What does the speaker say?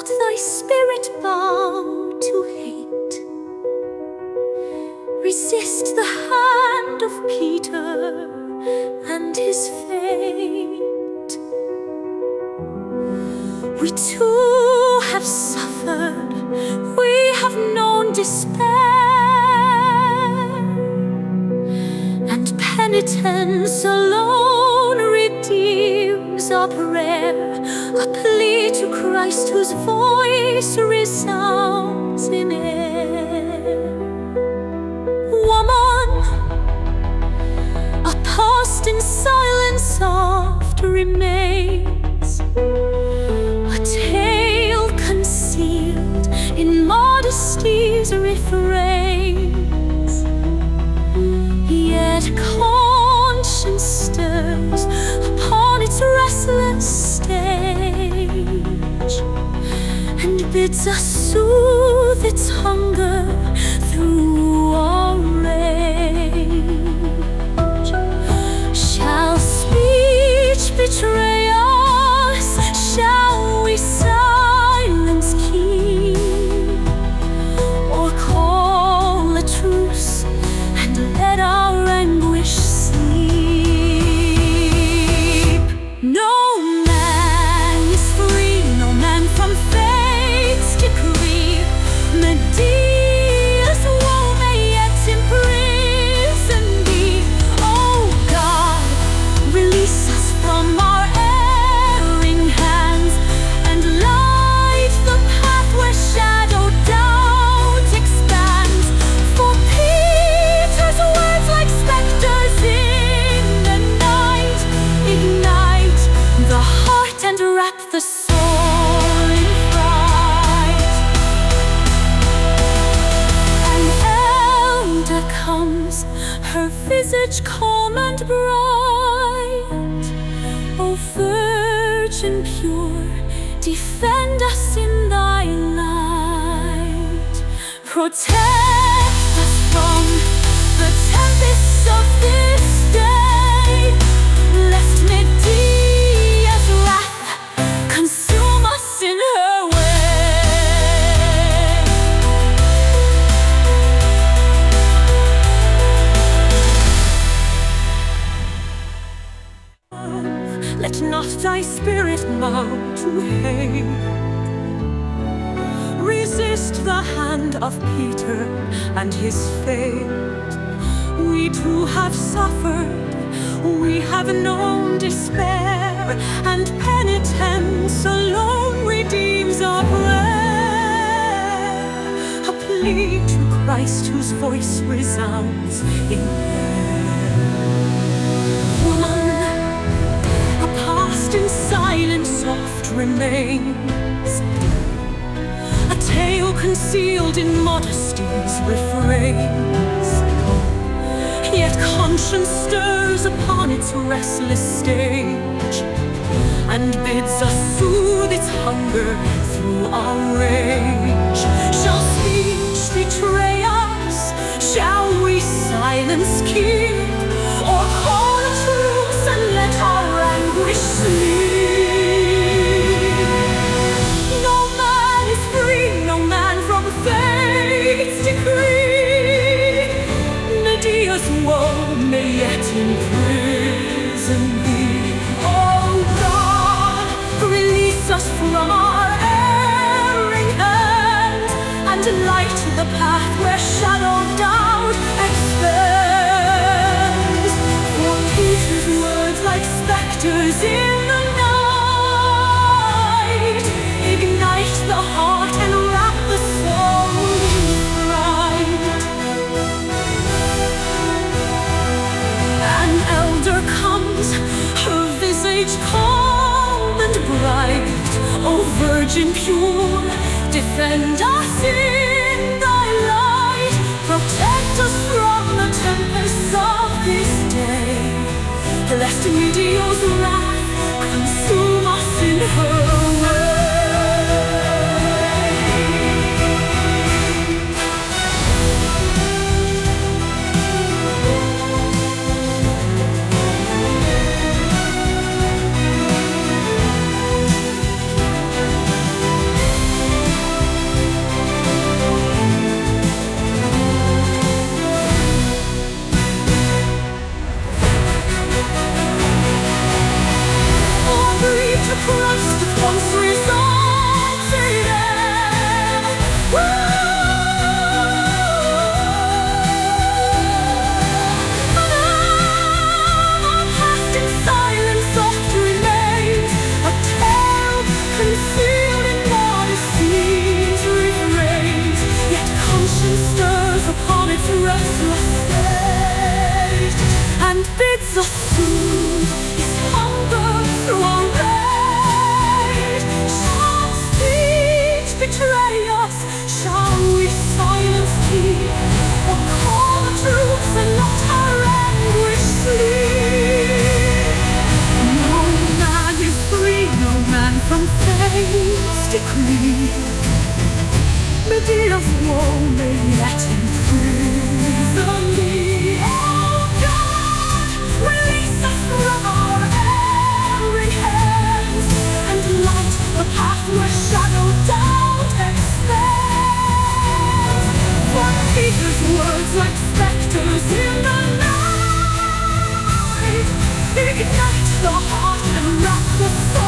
not thy spirit bow to hate. Resist the hand of Peter and his fate. We too have suffered, we have known despair, and penitence alone redeems our prayer, a plea to Christ whose voice resounds in air. Woman, a past in silence oft remains, a tale concealed in modesty's refrains. Yet conscience stirs upon its restless stage, and bids us soothe its hunger through our rage. Shall speech betray us? Shall we silence keep, or call a truce and let our anguish sleep? No man is free, no man from fate's decree. Medea's woe may yet imprison thee. Oh God, release us from our erring hands, and light the path where shadow doubt expands. For Peter's words, like specters in the night, ignite the heart and wrap the soul in fright. An elder comes, her visage calm and bright. O Virgin pure, defend us in thy light. Protect us from the tempests of this day, lest Medea's wrath consume us in her way. Let not thy spirit bow to hate. Resist the hand of Peter and his fate. We too have suffered, we have known despair, and penitence alone redeems our prayer, a plea to Christ whose voice resounds in air. Woman, a past in silence oft remains, a tale concealed in modesty's refrains. Yet conscience stirs upon its restless stage, and bids us soothe its hunger through our rage. Shall speech betray us? Shall we silence keep, or call a truce and let our anguish sleep? No man is free, no man from fate's decree. Medea's woe may yet imprison thee. Oh God, release us from our erring hands, and light the path where shadow doubt expands. For Peter's words, like specters in the night, ignite the heart and wrap the soul in fright. An elder comes, her visage calm and bright. O Virgin pure, defend us in thy light. Protect us from the tempests of this day, lest Medea's wrath consume us in her way. Words like specters in the night ignite the heart and wrap the soul.